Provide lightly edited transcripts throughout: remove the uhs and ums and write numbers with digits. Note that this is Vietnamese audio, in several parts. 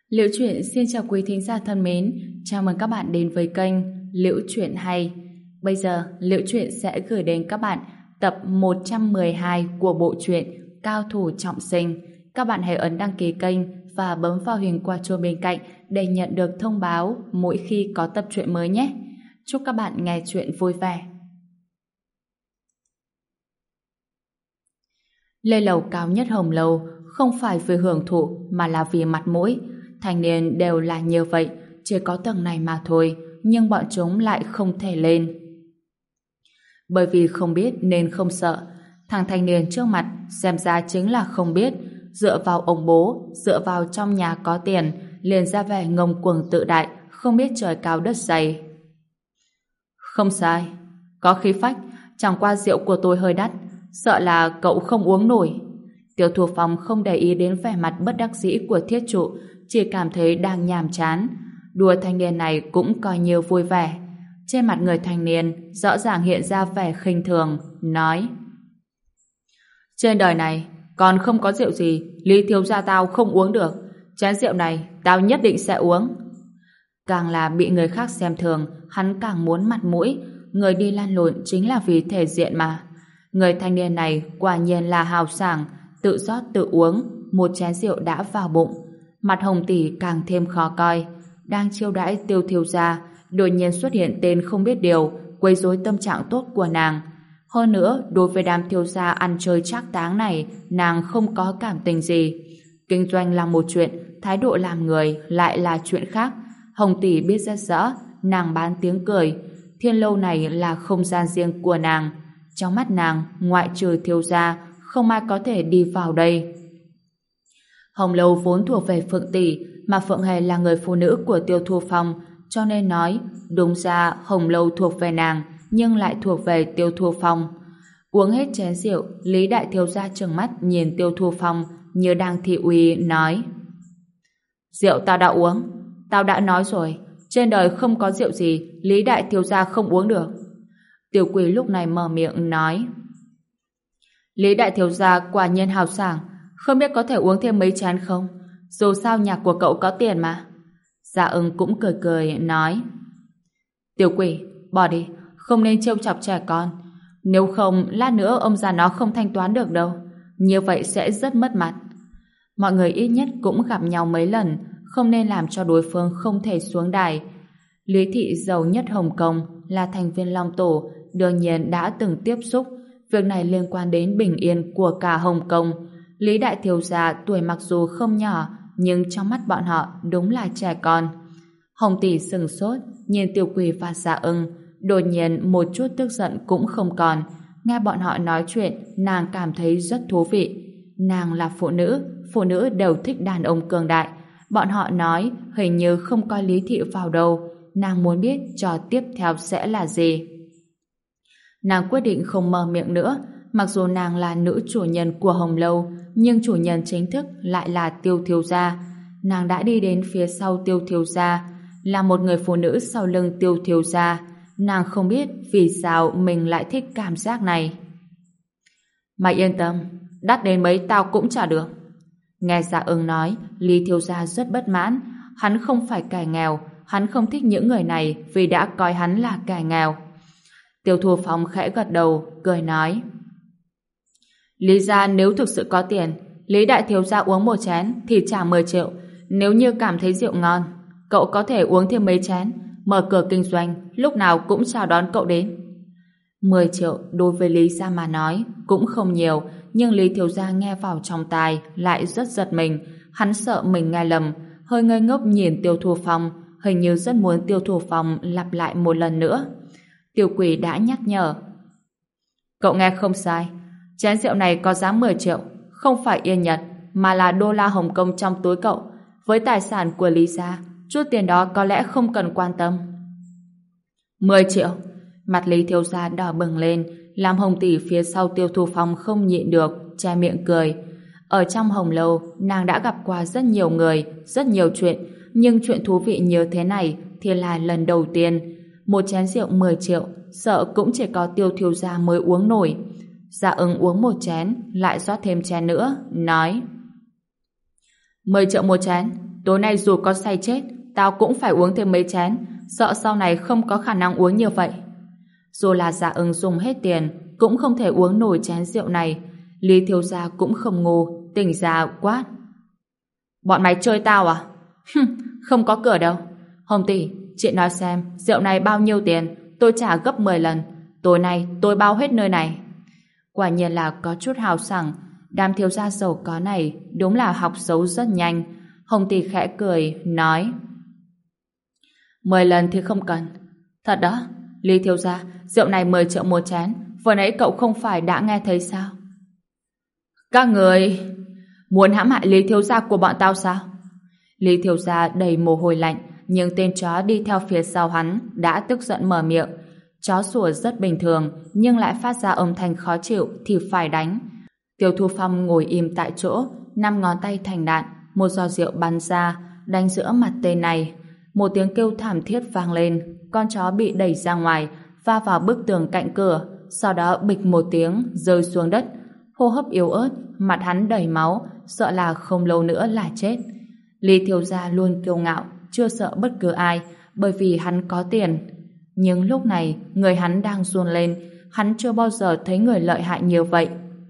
Liễu Chuyện xin chào quý thính giả thân mến, chào mừng các bạn đến với kênh Liễu Chuyện Hay. Bây giờ, Liễu Chuyện sẽ gửi đến các bạn tập 112 của bộ truyện Cao Thủ Trọng Sinh. Các bạn hãy ấn đăng ký kênh và bấm vào hình quả chuông bên cạnh để nhận được thông báo mỗi khi có tập truyện mới nhé. Chúc các bạn nghe truyện vui vẻ. Lên lầu cao nhất Hồng Lâu không phải vì hưởng thụ mà là vì mặt mũi. Thanh niên đều là như vậy, chỉ có tầng này mà thôi, nhưng bọn chúng lại không thể lên. Bởi vì không biết nên không sợ. Thằng thanh niên trước mặt xem ra chính là không biết, dựa vào ông bố, dựa vào trong nhà có tiền, liền ra vẻ ngông cuồng tự đại, không biết trời cao đất dày. Không sai, có khí phách, chẳng qua rượu của tôi hơi đắt, sợ là cậu không uống nổi. Tiêu Thu Phong không để ý đến vẻ mặt bất đắc dĩ của thiết trụ, chỉ cảm thấy đang nhàm chán. Đùa thanh niên này cũng coi như vui vẻ. Trên mặt người thanh niên rõ ràng hiện ra vẻ khinh thường, nói: trên đời này còn không có rượu gì Lý thiếu gia tao không uống được. Chén rượu này tao nhất định sẽ uống. Càng là bị người khác xem thường, hắn càng muốn mặt mũi. Người đi lăn lộn chính là vì thể diện mà. Người thanh niên này quả nhiên là hào sảng, tự rót tự uống, một chén rượu đã vào bụng. Mặt Hồng tỷ càng thêm khó coi. Đang chiêu đãi Tiêu thiếu gia, đột nhiên xuất hiện tên không biết điều, quấy rối tâm trạng tốt của nàng. Hơn nữa, đối với đám thiếu gia ăn chơi trác táng này, nàng không có cảm tình gì. Kinh doanh là một chuyện, thái độ làm người lại là chuyện khác. Hồng tỷ biết rất rõ, nàng bán tiếng cười. Thiên lâu này là không gian riêng của nàng. Trong mắt nàng, ngoại trừ thiếu gia, không ai có thể đi vào đây. Hồng lâu vốn thuộc về Phượng tỷ, mà Phượng Hề là người phụ nữ của Tiêu Thu Phong, cho nên nói, đúng ra Hồng lâu thuộc về nàng, nhưng lại thuộc về Tiêu Thu Phong. Uống hết chén rượu, Lý đại thiếu gia trừng mắt nhìn Tiêu Thu Phong như đang thị uy, nói: rượu tao đã uống, tao đã nói rồi, trên đời không có rượu gì Lý đại thiếu gia không uống được. Tiểu Quỷ lúc này mở miệng nói: Lý đại thiếu gia quả nhiên hào sảng, không biết có thể uống thêm mấy chén không? Dù sao nhà của cậu có tiền mà. Dạ Ưng cũng cười cười nói: Tiểu Quỷ, bỏ đi, không nên trêu chọc trẻ con. Nếu không, lát nữa ông già nó không thanh toán được đâu. Như vậy sẽ rất mất mặt. Mọi người ít nhất cũng gặp nhau mấy lần, không nên làm cho đối phương không thể xuống đài. Lý thị giàu nhất Hồng Kông là thành viên Long Tổ, đương nhiên đã từng tiếp xúc. Việc này liên quan đến bình yên của cả Hồng Kông. Lý đại thiếu gia tuổi mặc dù không nhỏ, nhưng trong mắt bọn họ đúng là trẻ con. Hồng tỷ sừng sốt, nhìn Tiểu Quỷ và Dạ Ưng, đột nhiên một chút tức giận cũng không còn. Nghe bọn họ nói chuyện, nàng cảm thấy rất thú vị. Nàng là phụ nữ đều thích đàn ông cường đại. Bọn họ nói hình như không coi Lý thị vào đâu. Nàng muốn biết trò tiếp theo sẽ là gì. Nàng quyết định không mở miệng nữa. Mặc dù nàng là nữ chủ nhân của Hồng Lâu, nhưng chủ nhân chính thức lại là Tiêu thiếu gia. Nàng đã đi đến phía sau Tiêu thiếu gia, là một người phụ nữ sau lưng Tiêu thiếu gia. Nàng không biết vì sao mình lại thích cảm giác này. Mày yên tâm, đắt đến mấy tao cũng trả được. Nghe Dạ Ưng nói, Lý thiếu gia rất bất mãn. Hắn không phải kẻ nghèo, hắn không thích những người này vì đã coi hắn là kẻ nghèo. Tiêu Thu Phong khẽ gật đầu, cười nói: Lý gia nếu thực sự có tiền, Lý đại thiếu gia uống một chén thì trả 10 triệu. Nếu như cảm thấy rượu ngon, cậu có thể uống thêm mấy chén, mở cửa kinh doanh, lúc nào cũng chào đón cậu đến. 10 triệu đối với Lý gia mà nói cũng không nhiều, nhưng Lý thiếu gia nghe vào trong tai lại rất giật mình. Hắn sợ mình nghe lầm, hơi ngây ngốc nhìn Tiêu Thu Phong, hình như rất muốn Tiêu Thu Phong lặp lại một lần nữa. Tiểu Quỷ đã nhắc nhở: cậu nghe không sai, chén rượu này có giá 10 triệu, không phải yên Nhật, mà là đô la Hồng Kông trong túi cậu. Với tài sản của Lý gia, chút tiền đó có lẽ không cần quan tâm. 10 triệu? Mặt Lý thiếu gia đỏ bừng lên, làm Hồng tỷ phía sau Tiêu Thu Phong không nhịn được, che miệng cười. Ở trong Hồng Lâu, nàng đã gặp qua rất nhiều người, rất nhiều chuyện, nhưng chuyện thú vị như thế này thì là lần đầu tiên. Một chén rượu 10 triệu, sợ cũng chỉ có Tiêu thiếu gia mới uống nổi. Dạ Ưng uống một chén, lại rót thêm chén nữa, nói: 10 triệu một chén, tối nay dù có say chết, tao cũng phải uống thêm mấy chén, sợ sau này không có khả năng uống như vậy. Dù là Dạ Ưng dùng hết tiền, cũng không thể uống nổi chén rượu này. Lý thiếu gia cũng không ngu, tỉnh ra quát. Bọn mày chơi tao à? Không có cửa đâu. Hồng tỷ, chị nói xem, rượu này bao nhiêu tiền, tôi trả gấp 10 lần. Tối nay tôi bao hết nơi này. Quả nhiên là có chút hào sảng. Đám thiếu gia giàu có này đúng là học xấu rất nhanh. Hồng tỷ khẽ cười, nói 10 lần thì không cần. Thật đó, Lý thiếu gia, rượu này 10 triệu một chén, vừa nãy cậu không phải đã nghe thấy sao? Các người muốn hãm hại Lý thiếu gia của bọn tao sao? Lý thiếu gia đầy mồ hôi lạnh, nhưng tên chó đi theo phía sau hắn đã tức giận mở miệng. Chó sủa rất bình thường, nhưng lại phát ra âm thanh khó chịu thì phải đánh. Tiêu Thu Phong ngồi im tại chỗ, 5 ngón tay thành đạn, một giò rượu bắn ra, đánh giữa mặt tên này. Một tiếng kêu thảm thiết vang lên, con chó bị đẩy ra ngoài, va vào bức tường cạnh cửa, sau đó bịch một tiếng rơi xuống đất. Hô hấp yếu ớt, mặt hắn đầy máu, sợ là không lâu nữa là chết. Lý thiếu gia luôn kiêu ngạo, chưa sợ bất cứ ai, bởi vì hắn có tiền. Nhưng lúc này, người hắn đang run lên, hắn chưa bao giờ thấy người lợi hại như vậy.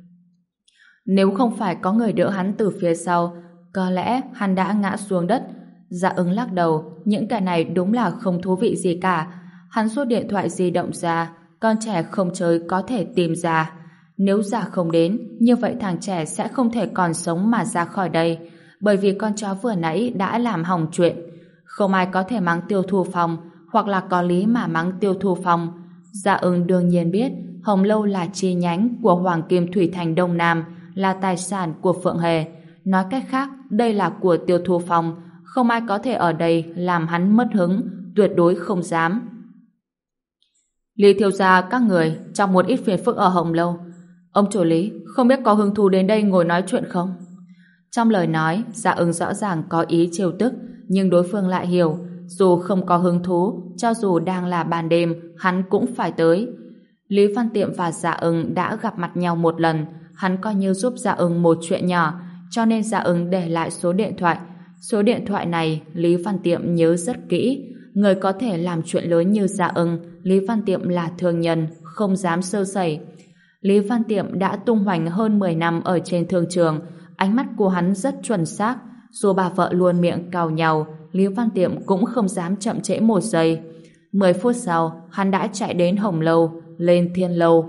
Nếu không phải có người đỡ hắn từ phía sau, có lẽ hắn đã ngã xuống đất. Dạ Ứng lắc đầu, những cái này đúng là không thú vị gì cả. Hắn rút điện thoại di động ra, con trẻ không chơi có thể tìm ra. Nếu Dạ không đến, như vậy thằng trẻ sẽ không thể còn sống mà ra khỏi đây, bởi vì con chó vừa nãy đã làm hỏng chuyện. Không ai có thể mắng Tiêu Thu Phong, hoặc là có lý mà mắng Tiêu Thu Phong. Dạ Ứng đương nhiên biết Hồng Lâu là chi nhánh của Hoàng Kim Thủy Thành Đông Nam, là tài sản của Phượng Hề. Nói cách khác, đây là của Tiêu Thu Phong, không ai có thể ở đây làm hắn mất hứng, tuyệt đối không dám. Lý thiếu gia các người trong một ít phiền phức ở Hồng Lâu. Ông chủ Lý, không biết có hứng thú đến đây ngồi nói chuyện không? Trong lời nói, Dạ Ứng rõ ràng có ý trêu tức, nhưng đối phương lại hiểu, dù không có hứng thú, cho dù đang là ban đêm, hắn cũng phải tới. Lý Văn Tiệm và Dạ Ứng đã gặp mặt nhau một lần, hắn coi như giúp Dạ Ứng một chuyện nhỏ, cho nên Dạ Ứng để lại số điện thoại. Số điện thoại này Lý Văn Tiệm nhớ rất kỹ. Người có thể làm chuyện lớn như Dạ Ứng, Lý Văn Tiệm là thương nhân, không dám sơ sẩy. Lý Văn Tiệm đã tung hoành hơn 10 năm ở trên thương trường, ánh mắt của hắn rất chuẩn xác. Dù bà vợ luôn miệng cào nhàu, Lý Văn Tiệm cũng không dám chậm trễ một giây. 10 phút sau, hắn đã chạy đến Hồng Lâu, lên Thiên Lâu.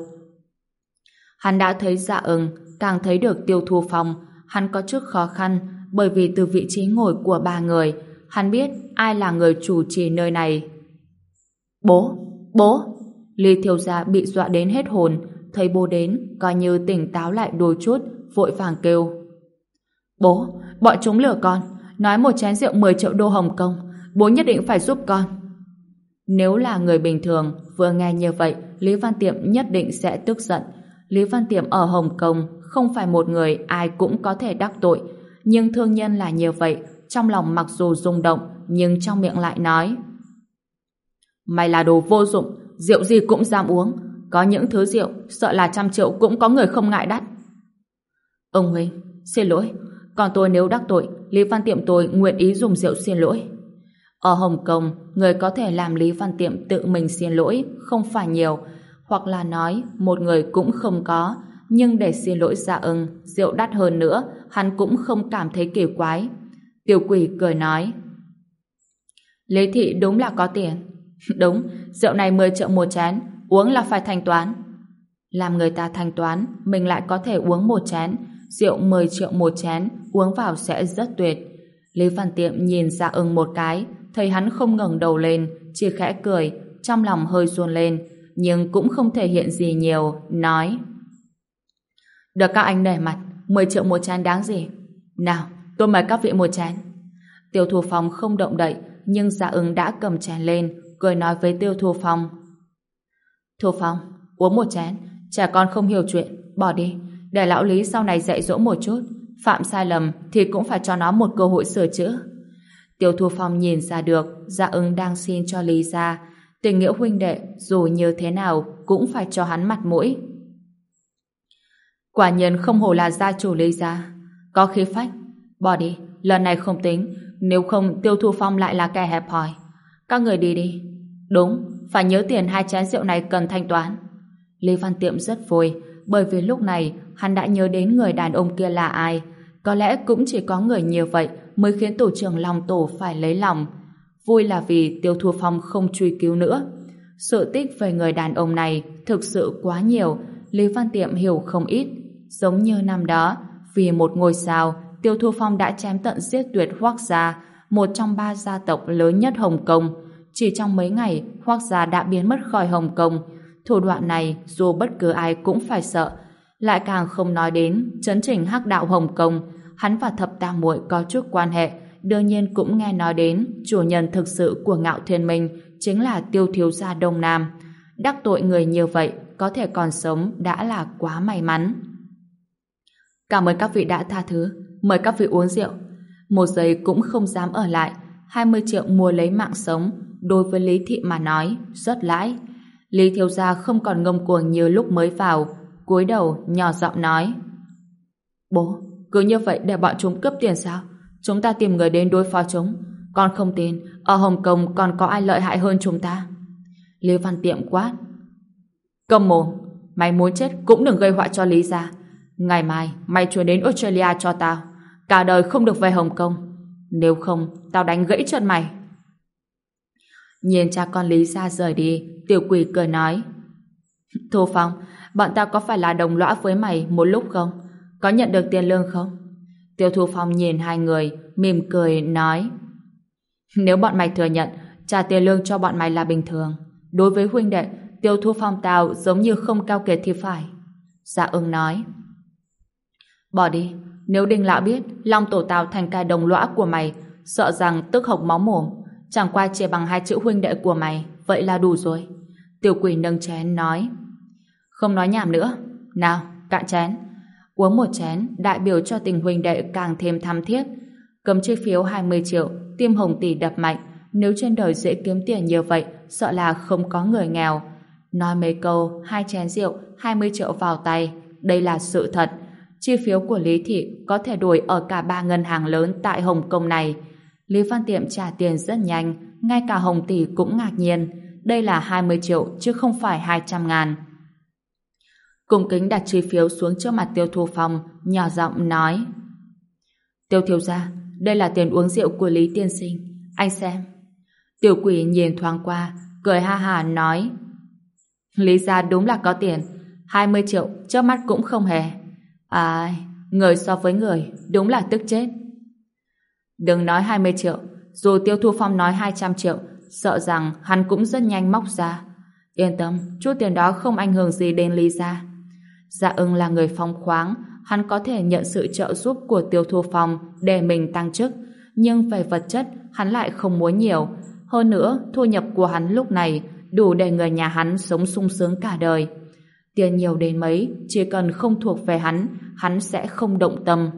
Hắn đã thấy Dạ Ứng, càng thấy được Tiêu Thu Phong. Hắn có chút khó khăn, bởi vì từ vị trí ngồi của ba người, hắn biết ai là người chủ trì nơi này. Bố! Bố! Lý thiếu gia bị dọa đến hết hồn, thấy bố đến, coi như tỉnh táo lại đôi chút, vội vàng kêu. Bố! Bọn chúng lừa con, nói một chén rượu 10 triệu đô Hồng Kông, bố nhất định phải giúp con. Nếu là người bình thường, vừa nghe như vậy, Lý Văn Tiệm nhất định sẽ tức giận. Lý Văn Tiệm ở Hồng Kông không phải một người ai cũng có thể đắc tội, nhưng thương nhân là như vậy, trong lòng mặc dù rung động, nhưng trong miệng lại nói: Mày là đồ vô dụng, rượu gì cũng dám uống, có những thứ rượu sợ là 100 triệu cũng có người không ngại đắt. Ông huynh, xin lỗi, còn tôi nếu đắc tội, Lý Văn Tiệm tôi nguyện ý dùng rượu xin lỗi. Ở Hồng Kông, người có thể làm Lý Văn Tiệm tự mình xin lỗi không phải nhiều, hoặc là nói một người cũng không có, nhưng để xin lỗi Dạ Ứng, rượu đắt hơn nữa, hắn cũng không cảm thấy kỳ quái. Tiểu Quỷ cười nói: Lý thị đúng là có tiền. Đúng, rượu này 10 triệu một chén, uống là phải thanh toán. Làm người ta thanh toán, mình lại có thể uống một chén, rượu 10 triệu một chén, uống vào sẽ rất tuyệt. Lý Văn Tiệm nhìn Dạ Ứng một cái, thấy hắn không ngẩng đầu lên, chỉ khẽ cười, trong lòng hơi run lên, nhưng cũng không thể hiện gì nhiều, nói: Được các anh nể mặt, 10 triệu một chén đáng gì? Nào, tôi mời các vị một chén. Tiêu Thu Phong không động đậy, nhưng Dạ Ứng đã cầm chén lên, cười nói với Tiêu Thu Phong: Thu Phong, uống một chén, trẻ con không hiểu chuyện, bỏ đi, để lão Lý sau này dạy dỗ một chút, phạm sai lầm thì cũng phải cho nó một cơ hội sửa chữa. Tiêu Thu Phong nhìn ra được Dạ Ứng đang xin cho Lý gia, tình nghĩa huynh đệ dù như thế nào cũng phải cho hắn mặt mũi. Quả nhiên không hổ là gia chủ Lý gia, có khí phách. Bỏ đi, lần này không tính, nếu không Tiêu Thu Phong lại là kẻ hẹp hòi. Các người đi đi. Đúng, phải nhớ tiền 2 chén rượu này cần thanh toán. Lý Văn Tiệm rất vui, bởi vì lúc này hắn đã nhớ đến người đàn ông kia là ai. Có lẽ cũng chỉ có người như vậy mới khiến tổ trưởng Long Tổ phải lấy lòng. Vui là vì Tiêu Thu Phong không truy cứu nữa. Sự tích về người đàn ông này thực sự quá nhiều, Lý Văn Tiệm hiểu không ít. Giống như năm đó, vì một ngôi sao, Tiêu Thu Phong đã chém tận giết tuyệt Hoắc gia, một trong 3 gia tộc lớn nhất Hồng Kông. Chỉ trong mấy ngày, Hoắc gia đã biến mất khỏi Hồng Kông. Thủ đoạn này dù bất cứ ai cũng phải sợ. Lại càng không nói đến chấn chỉnh hắc đạo Hồng Kông. Hắn và Thập Tam Muội có chút quan hệ, đương nhiên cũng nghe nói đến chủ nhân thực sự của Ngạo Thiên Minh chính là Tiêu thiếu gia Đông Nam. Đắc tội người như vậy có thể còn sống đã là quá may mắn. Cảm ơn các vị đã tha thứ, mời các vị uống rượu. Một giây cũng không dám ở lại. 20 triệu mua lấy mạng sống, đối với Lý Thị mà nói rất lãi. Lý thiếu gia không còn ngông cuồng như lúc mới vào, cúi đầu nhỏ giọng nói: Bố, cứ như vậy để bọn chúng cướp tiền sao? Chúng ta tìm người đến đối phó chúng. Con không tin ở Hồng Kông còn có ai lợi hại hơn chúng ta. Lý Văn Tiệm quát: Câm mồm, mày muốn chết cũng đừng gây họa cho Lý gia. Ngày mai mày chuyển đến Australia cho tao, cả đời không được về Hồng Kông. Nếu không tao đánh gãy chân mày. Nhìn cha con Lý gia rời đi, Tiểu Quỷ cười nói: Thu Phong, bọn tao có phải là đồng lõa với mày một lúc không? Có nhận được tiền lương không? Tiêu Thu Phong nhìn hai người, mỉm cười nói: Nếu bọn mày thừa nhận, trả tiền lương cho bọn mày là bình thường. Đối với huynh đệ, Tiêu Thu Phong tao giống như không cao kiệt thì phải. Dạ Ưng nói: Bỏ đi, nếu Đinh lão biết Long tổ tao thành cái đồng lõa của mày, sợ rằng tức hộc máu mồm. Chẳng qua chỉ bằng 2 chữ huynh đệ của mày, vậy là đủ rồi. Tiểu Quỷ nâng chén nói: Không nói nhảm nữa, nào cạn chén. Uống một chén đại biểu cho tình huynh đệ càng thêm thắm thiết. Cầm chi phiếu 20 triệu, tim Hồng tỷ đập mạnh. Nếu trên đời dễ kiếm tiền như vậy, sợ là không có người nghèo. Nói mấy câu, 2 chén rượu, 20 triệu vào tay. Đây là sự thật. Chi phiếu của Lý Thị có thể đổi ở cả 3 ngân hàng lớn tại Hồng Kông này. Lý Văn Tiệm trả tiền rất nhanh, ngay cả Hồng tỷ cũng ngạc nhiên. Đây là 20 triệu chứ không phải 200.000. Cung kính đặt chi phiếu xuống trước mặt Tiêu Thu Phong, nhỏ giọng nói: Tiêu thiếu gia, đây là tiền uống rượu của Lý tiên sinh, anh xem. Tiểu Quỷ nhìn thoáng qua, cười ha ha nói: Lý gia đúng là có tiền, 20 triệu trước mắt cũng không hề. À, người so với người đúng là tức chết. Đừng nói 20 triệu, dù Tiêu Thu Phong nói 200 triệu, sợ rằng hắn cũng rất nhanh móc ra. Yên tâm, chút tiền đó không ảnh hưởng gì đến Lý gia. Dạ Ưng là người phóng khoáng, hắn có thể nhận sự trợ giúp của Tiêu Thu Phong để mình tăng chức, nhưng về vật chất hắn lại không muốn nhiều. Hơn nữa, thu nhập của hắn lúc này đủ để người nhà hắn sống sung sướng cả đời. Tiền nhiều đến mấy, chỉ cần không thuộc về hắn sẽ không động tâm.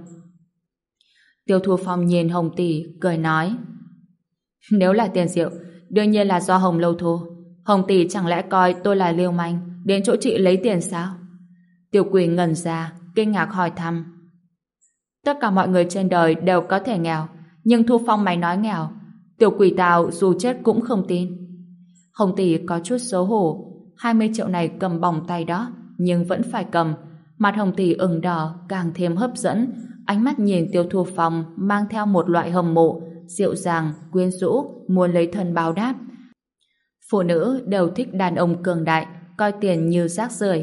Tiêu Thu Phong nhìn Hồng tỷ, cười nói: Nếu là tiền rượu, đương nhiên là do Hồng lâu thu. Hồng tỷ chẳng lẽ coi tôi là liêu manh, đến chỗ chị lấy tiền sao? Tiểu Quỷ ngẩn ra, kinh ngạc hỏi thăm: Tất cả mọi người trên đời đều có thể nghèo, nhưng Thu Phong mày nói nghèo, Tiểu Quỷ tao dù chết cũng không tin. Hồng tỷ có chút xấu hổ, 20 triệu này cầm bỏng tay đó, nhưng vẫn phải cầm. Mặt Hồng tỷ ửng đỏ càng thêm hấp dẫn, ánh mắt nhìn Tiêu Thu Phong mang theo một loại hâm mộ, dịu dàng, quyến rũ, muốn lấy thân báo đáp. Phụ nữ đều thích đàn ông cường đại, coi tiền như rác rưởi.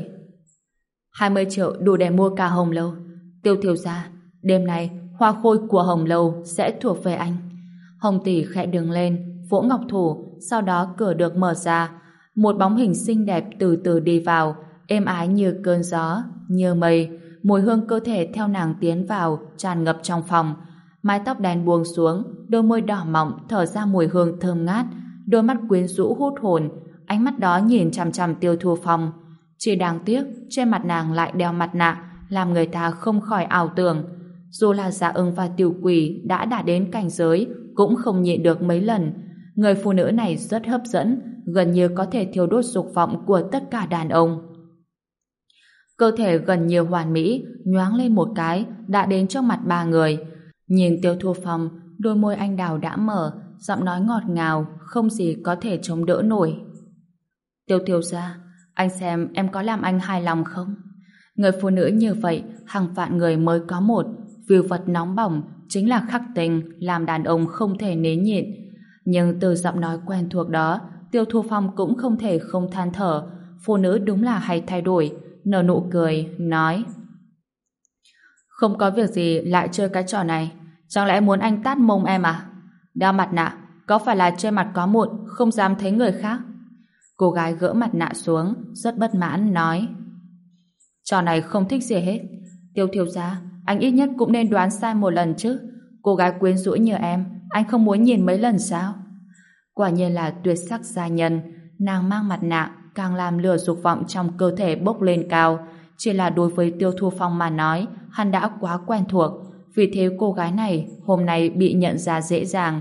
20 triệu đủ để mua cả Hồng lâu. Tiêu thiếu gia, đêm nay hoa khôi của Hồng lâu sẽ thuộc về anh. Hồng tỷ khẽ đứng lên, vỗ ngọc thủ, sau đó cửa được mở ra. Một bóng hình xinh đẹp từ từ đi vào, êm ái như cơn gió, như mây. Mùi hương cơ thể theo nàng tiến vào, tràn ngập trong phòng. Mái tóc đen buông xuống, đôi môi đỏ mọng thở ra mùi hương thơm ngát, đôi mắt quyến rũ hút hồn, ánh mắt đó nhìn chằm chằm Tiêu Thu Phong. Chỉ đáng tiếc, trên mặt nàng lại đeo mặt nạ, làm người ta không khỏi ảo tưởng. Dù là Dạ Ưng và Tiểu Quỷ đã đạt đến cảnh giới, cũng không nhịn được mấy lần. Người phụ nữ này rất hấp dẫn, gần như có thể thiêu đốt dục vọng của tất cả đàn ông. Cơ thể gần như hoàn mỹ, nhoáng lên một cái, đã đến trước mặt 3 người. Nhìn Tiêu Thu Phong, đôi môi anh đào đã mở, giọng nói ngọt ngào, không gì có thể chống đỡ nổi. Tiêu Thiếu gia, anh xem em có làm anh hài lòng không? Người phụ nữ như vậy, hàng vạn người mới có một, view vật nóng bỏng, chính là khắc tình, làm đàn ông không thể nén nhịn. Nhưng từ giọng nói quen thuộc đó, Tiêu Thu Phong cũng không thể không than thở, phụ nữ đúng là hay thay đổi, nở nụ cười, nói: Không có việc gì lại chơi cái trò này, chẳng lẽ muốn anh tát mông em à? Đeo mặt nạ, có phải là trên mặt có mụn, không dám thấy người khác? Cô gái gỡ mặt nạ xuống, rất bất mãn, nói: Trò này không thích gì hết. Tiêu Thiếu gia, anh ít nhất cũng nên đoán sai một lần chứ. Cô gái quyến rũ như em, anh không muốn nhìn mấy lần sao? Quả nhiên là tuyệt sắc gia nhân. Nàng mang mặt nạ càng làm lửa dục vọng trong cơ thể bốc lên cao. Chỉ là đối với Tiêu Thu Phong mà nói, hắn đã quá quen thuộc, vì thế cô gái này hôm nay bị nhận ra dễ dàng.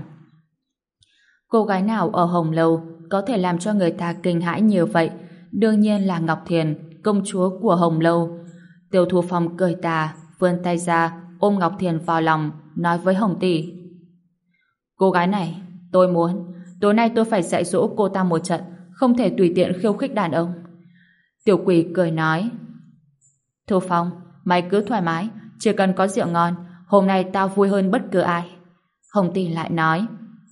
Cô gái nào ở Hồng Lâu có thể làm cho người ta kinh hãi như vậy? Đương nhiên là Ngọc Thiền, công chúa của Hồng Lâu. Tiêu Thu Phong cười tà, vươn tay ra ôm Ngọc Thiền vào lòng, nói với Hồng tỷ: Cô gái này, tôi muốn tối nay tôi phải dạy dỗ cô ta một trận, không thể tùy tiện khiêu khích đàn ông. Tiểu Quỷ cười nói: Thu Phong, mày cứ thoải mái, chỉ cần có rượu ngon, hôm nay tao vui hơn bất cứ ai. Hồng tỷ lại nói: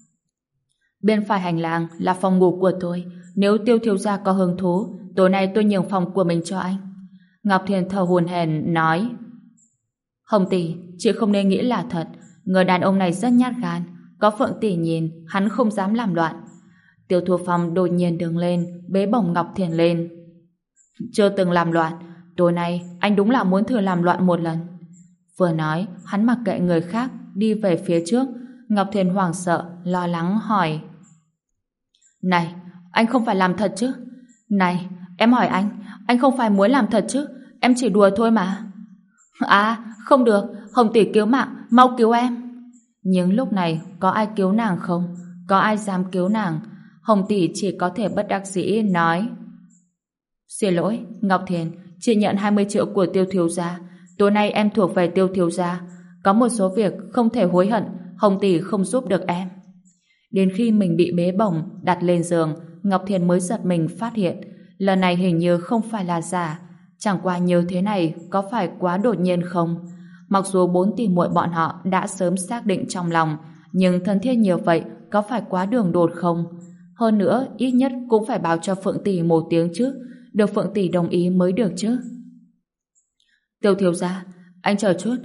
Bên phải hành lang là phòng ngủ của tôi, nếu Tiêu thiếu gia có hứng thú, tối nay tôi nhường phòng của mình cho anh. Ngọc Thiền thở hổn hển nói: Hồng tỷ, chị không nên nghĩ là thật, người đàn ông này rất nhát gan, có Phượng tỷ nhìn, hắn không dám làm loạn. Tiêu Thu Phong đột nhiên đứng lên, bế bổng Ngọc Thiền lên. Chưa từng làm loạn, tối nay anh đúng là muốn thử làm loạn một lần. Vừa nói, hắn mặc kệ người khác, đi về phía trước. Ngọc Thiền hoảng sợ, lo lắng hỏi: Này, anh không phải làm thật chứ? Này, em hỏi anh không phải muốn làm thật chứ? Em chỉ đùa thôi mà. À, không được, Hồng tỷ cứu mạng, mau cứu em. Nhưng lúc này, có ai cứu nàng không? Có ai dám cứu nàng? Hồng tỷ chỉ có thể bất đắc dĩ nói: Xin lỗi, Ngọc Thiền, chị nhận 20 triệu của Tiêu thiếu gia. Tối nay em thuộc về Tiêu thiếu gia. Có một số việc không thể hối hận, Hồng tỷ không giúp được em. Đến khi mình bị bế bổng, đặt lên giường, Ngọc Thiền mới giật mình phát hiện, lần này hình như không phải là giả. Chẳng qua như thế này có phải quá đột nhiên không? Mặc dù 4 tỷ muội bọn họ đã sớm xác định trong lòng, nhưng thân thiết như vậy có phải quá đường đột không? Hơn nữa, ít nhất cũng phải báo cho Phượng tỷ một tiếng chứ, được Phượng tỷ đồng ý mới được chứ. Tiêu thiếu gia, anh chờ chút,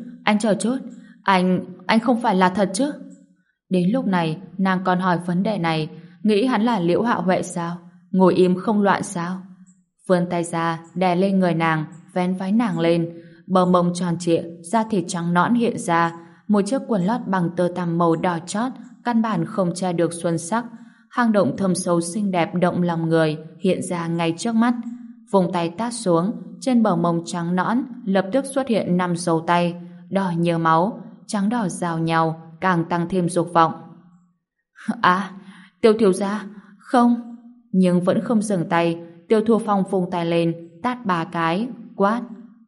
anh không phải là thật chứ? Đến lúc này, nàng còn hỏi vấn đề này, nghĩ hắn là Liễu Hạo Huệ sao? Ngồi im không loạn sao? Vươn tay ra, đè lên người nàng, vén váy nàng lên, bờ mông tròn trịa, da thịt trắng nõn hiện ra, một chiếc quần lót bằng tơ tằm màu đỏ chót, căn bản không che được xuân sắc. Hang động thâm sâu xinh đẹp động lòng người hiện ra ngay trước mắt. Vùng tay tát xuống, trên bờ mông trắng nõn lập tức xuất hiện 5 dấu tay, đỏ như máu, trắng đỏ giao nhau, càng tăng thêm dục vọng. À, Tiêu thiếu gia, không. Nhưng vẫn không dừng tay, Tiêu Thu Phong vung tay lên, tát 3 cái, quát: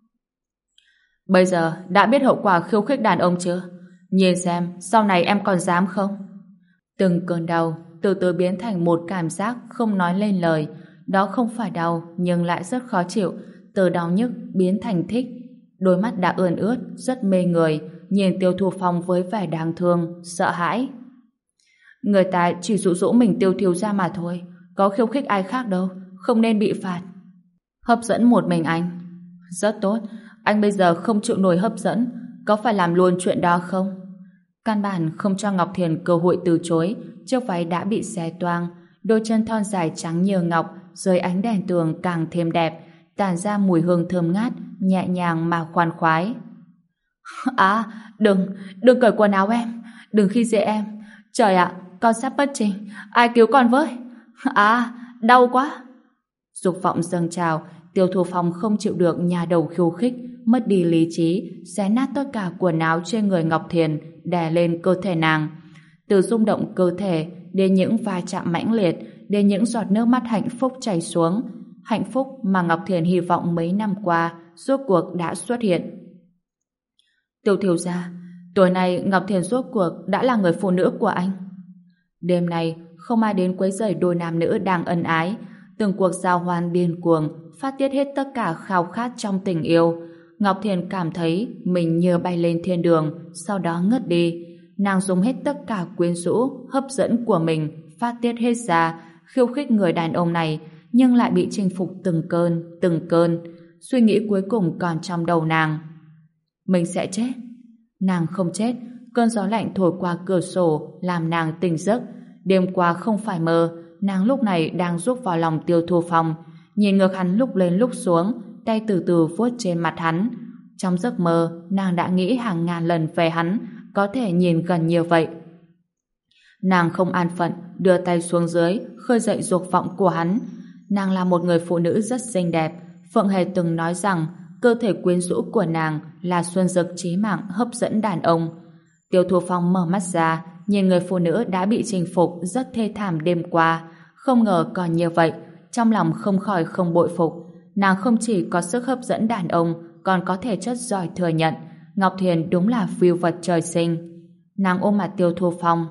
Bây giờ đã biết hậu quả khiêu khích đàn ông chưa? Nhìn xem, sau này em còn dám không? Từng cơn đau từ từ biến thành một cảm giác không nói lên lời. Đó không phải đau, nhưng lại rất khó chịu. Từ đau nhức biến thành thích. Đôi mắt đã ươn ướt, rất mê người, nhìn Tiêu Thu Phong với vẻ đáng thương, sợ hãi. Người ta chỉ dụ dỗ mình Tiêu thiếu gia mà thôi, có khiêu khích ai khác đâu, không nên bị phạt. Hấp dẫn một mình anh. Rất tốt, anh bây giờ không chịu nổi hấp dẫn, có phải làm luôn chuyện đó không? Căn bản không cho Ngọc Thiền cơ hội từ chối, chiếc váy đã bị xé toang, đôi chân thon dài trắng như ngọc dưới ánh đèn tường càng thêm đẹp, tản ra mùi hương thơm ngát, nhẹ nhàng mà khoan khoái. À, đừng cởi quần áo em, đừng khi dễ em. Trời ạ, con sắp bất tỉnh, ai cứu con với? À, đau quá. Dục vọng dâng trào, Tiêu Thu Phong không chịu được nhà đầu khiêu khích, mất đi lý trí, xé nát tất cả quần áo trên người Ngọc Thiền, đè lên cơ thể nàng. Từ rung động cơ thể đến những va chạm mãnh liệt, đến những giọt nước mắt hạnh phúc chảy xuống, hạnh phúc mà Ngọc Thiền hy vọng mấy năm qua rốt cuộc đã xuất hiện. Tiêu thiếu gia, Tối nay Ngọc Thiền rốt cuộc đã là người phụ nữ của anh. Đêm nay không ai đến quấy rầy đôi nam nữ đang ân ái. Từng cuộc giao hoan điên cuồng phát tiết hết tất cả khao khát trong tình yêu. Ngọc Thiền cảm thấy mình như bay lên thiên đường, sau đó ngất đi. Nàng dùng hết tất cả quyến rũ, hấp dẫn của mình, phát tiết hết ra, khiêu khích người đàn ông này, nhưng lại bị chinh phục từng cơn. Suy nghĩ cuối cùng còn trong đầu nàng. Mình sẽ chết. Nàng không chết, cơn gió lạnh thổi qua cửa sổ làm nàng tỉnh giấc. Đêm qua không phải mơ, nàng lúc này đang rúc vào lòng Tiêu Thu Phong, nhìn ngược hắn lúc lên lúc xuống, tay từ từ vuốt trên mặt hắn. Trong giấc mơ, nàng đã nghĩ hàng ngàn lần về hắn, có thể nhìn gần như vậy. Nàng không an phận, đưa tay xuống dưới, khơi dậy dục vọng của hắn. Nàng là một người phụ nữ rất xinh đẹp. Phượng Hề từng nói rằng cơ thể quyến rũ của nàng là xuân dược chí mạng hấp dẫn đàn ông. Tiêu Thu Phong mở mắt ra, nhìn người phụ nữ đã bị chinh phục rất thê thảm đêm qua. Không ngờ còn như vậy, trong lòng không khỏi không bội phục. Nàng không chỉ có sức hấp dẫn đàn ông, còn có thể chất giỏi thừa nhận. Ngọc Thiền đúng là phiêu vật trời sinh. Nàng ôm mặt Tiêu Thu Phong.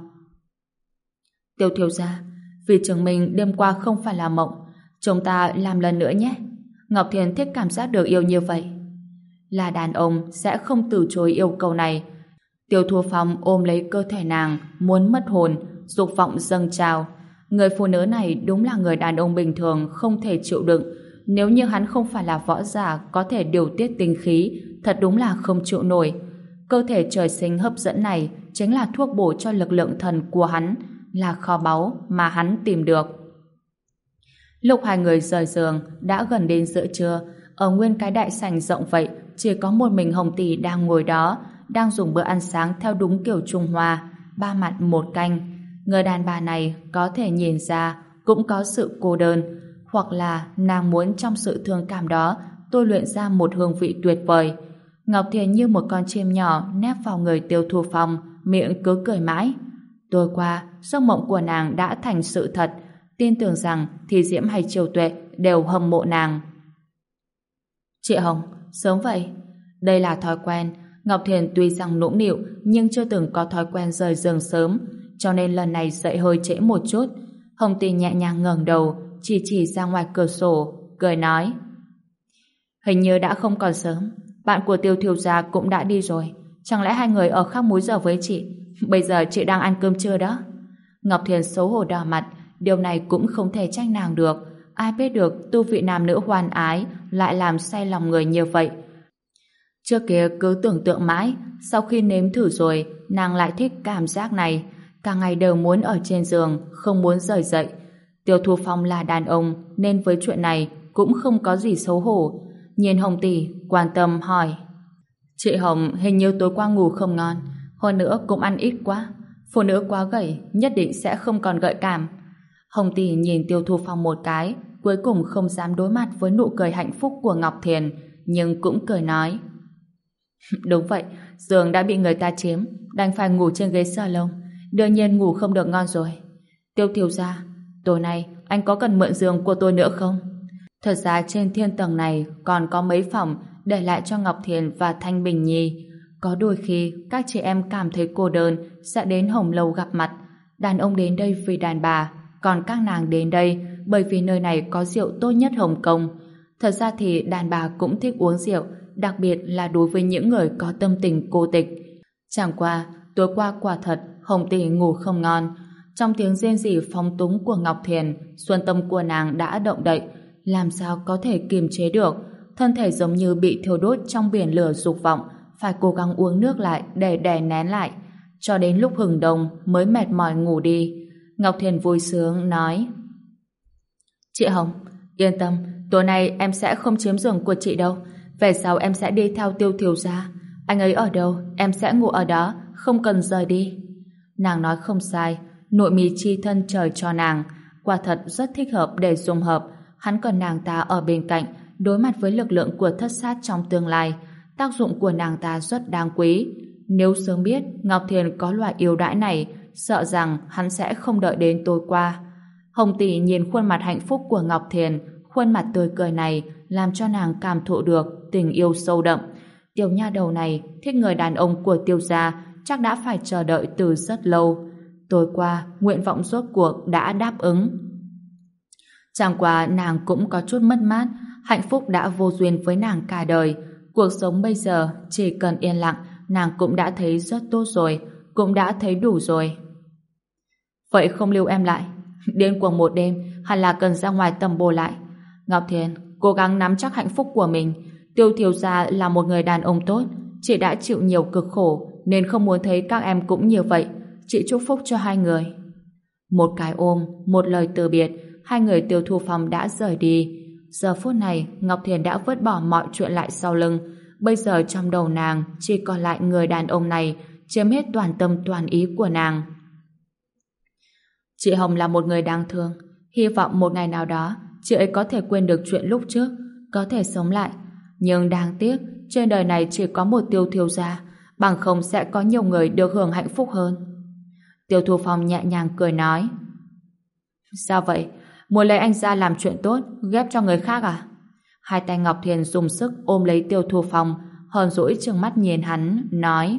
Tiêu thiếu gia, vì chứng minh đêm qua không phải là mộng, chúng ta làm lần nữa nhé. Ngọc Thiền thích cảm giác được yêu như vậy. Là đàn ông sẽ không từ chối yêu cầu này. Tiêu Thu Phong ôm lấy cơ thể nàng, muốn mất hồn, dục vọng dâng trào. Người phụ nữ này đúng là người đàn ông bình thường không thể chịu đựng. Nếu như hắn không phải là võ giả có thể điều tiết tinh khí, thật đúng là không chịu nổi. Cơ thể trời sinh hấp dẫn này chính là thuốc bổ cho lực lượng thần của hắn, là kho báu mà hắn tìm được. Lúc hai người rời giường đã gần đến giữa trưa, ở nguyên cái đại sảnh rộng vậy chỉ có một mình Hồng Tỷ đang ngồi đó, đang dùng bữa ăn sáng theo đúng kiểu Trung Hoa, 3 mặt 1 canh. Người đàn bà này có thể nhìn ra cũng có sự cô đơn, hoặc là nàng muốn trong sự thương cảm đó tôi luyện ra một hương vị tuyệt vời. Ngọc Thiền như một con chim nhỏ nép vào người Tiêu Thu Phong, miệng cứ cười mãi. Tối qua, giấc mộng của nàng đã thành sự thật, tin tưởng rằng Thì Diễm hay Triều Tuệ đều hâm mộ nàng. Chị Hồng, sớm vậy. Đây là thói quen. Ngọc Thiền tuy rằng nũng nịu nhưng chưa từng có thói quen rời giường sớm, cho nên lần này dậy hơi trễ một chút. Hồng Tỷ nhẹ nhàng ngẩng đầu, chỉ ra ngoài cửa sổ, cười nói: Hình như đã không còn sớm. Bạn của Tiêu thiếu gia cũng đã đi rồi. Chẳng lẽ hai người ở khác múi giờ với chị? Bây giờ chị đang ăn cơm trưa đó. Ngọc Thiền xấu hổ đỏ mặt. Điều này cũng không thể trách nàng được. Ai biết được tu vị nam nữ hoan ái lại làm say lòng người như vậy. Trước kia cứ tưởng tượng mãi, sau khi nếm thử rồi nàng lại thích cảm giác này. Cả ngày đều muốn ở trên giường, không muốn rời dậy. Tiêu Thu Phong là đàn ông nên với chuyện này cũng không có gì xấu hổ. Nhìn Hồng Tỷ quan tâm hỏi: Chị Hồng hình như tối qua ngủ không ngon, hơn nữa cũng ăn ít quá. Phụ nữ quá gầy nhất định sẽ không còn gợi cảm. Hồng Tỷ nhìn Tiêu Thu Phong một cái, cuối cùng không dám đối mặt với nụ cười hạnh phúc của Ngọc Thiền, nhưng cũng cười nói: Đúng vậy, giường đã bị người ta chiếm, đành phải ngủ trên ghế salon, đương nhiên ngủ không được ngon rồi. Tiêu thiếu gia, tối nay anh có cần mượn giường của tôi nữa không? Thật ra trên thiên tầng này còn có mấy phòng để lại cho Ngọc Thiền và Thanh Bình Nhi. Có đôi khi các chị em cảm thấy cô đơn sẽ đến Hồng Lâu gặp mặt. Đàn ông đến đây vì đàn bà, còn các nàng đến đây bởi vì nơi này có rượu tốt nhất Hồng Kông. Thật ra thì đàn bà cũng thích uống rượu, đặc biệt là đối với những người có tâm tình cô tịch. Chẳng qua, tối qua quả thật Hồng Tỷ ngủ không ngon. Trong tiếng rên rỉ phóng túng của Ngọc Thiền, xuân tâm của nàng đã động đậy, làm sao có thể kiềm chế được. Thân thể giống như bị thiêu đốt trong biển lửa dục vọng, phải cố gắng uống nước lại để đè nén lại, cho đến lúc hừng đông mới mệt mỏi ngủ đi. Ngọc Thiền vui sướng nói: Chị Hồng, yên tâm, tối nay em sẽ không chiếm giường của chị đâu. Về sau em sẽ đi theo Tiêu thiếu gia. Anh ấy ở đâu, em sẽ ngủ ở đó, không cần rời đi. Nàng nói không sai, nội mì chi thân trời cho nàng, quả thật rất thích hợp để dung hợp. Hắn cần nàng ta ở bên cạnh, đối mặt với lực lượng của thất sát trong tương lai. Tác dụng của nàng ta rất đáng quý. Nếu sớm biết Ngọc Thiền có loại ưu đãi này, sợ rằng hắn sẽ không đợi đến tối qua. Hồng Tỷ nhìn khuôn mặt hạnh phúc của Ngọc Thiền, khuôn mặt tươi cười này làm cho nàng cảm thụ được tình yêu sâu đậm. Tiểu nha đầu này thích người đàn ông của Tiêu gia chắc đã phải chờ đợi từ rất lâu. Tối qua, nguyện vọng rốt cuộc đã đáp ứng. Chẳng qua nàng cũng có chút mất mát, hạnh phúc đã vô duyên với nàng cả đời. Cuộc sống bây giờ chỉ cần yên lặng, nàng cũng đã thấy rất tốt rồi, cũng đã thấy đủ rồi. Vậy không lưu em lại, điên cuồng một đêm hẳn là cần ra ngoài tầm bổ lại. Ngọc Thiền, cố gắng nắm chắc hạnh phúc của mình. Tiêu thiếu gia là một người đàn ông tốt, chị đã chịu nhiều cực khổ nên không muốn thấy các em cũng như vậy. Chị chúc phúc cho hai người. Một cái ôm, một lời từ biệt, hai người Tiêu Thu Phong đã rời đi. Giờ phút này, Ngọc Thiền đã vứt bỏ mọi chuyện lại sau lưng. Bây giờ trong đầu nàng chỉ còn lại người đàn ông này chiếm hết toàn tâm toàn ý của nàng. Chị Hồng là một người đáng thương. Hy vọng một ngày nào đó chị ấy có thể quên được chuyện lúc trước, có thể sống lại. Nhưng đáng tiếc, trên đời này chỉ có một Tiêu thiếu gia, bằng không sẽ có nhiều người được hưởng hạnh phúc hơn. Tiêu Thu Phong nhẹ nhàng cười nói. Sao vậy? Muốn lấy anh ra làm chuyện tốt, ghép cho người khác à? Hai tay Ngọc Thiền dùng sức ôm lấy Tiêu Thu Phong, hờn dỗi trừng mắt nhìn hắn, nói.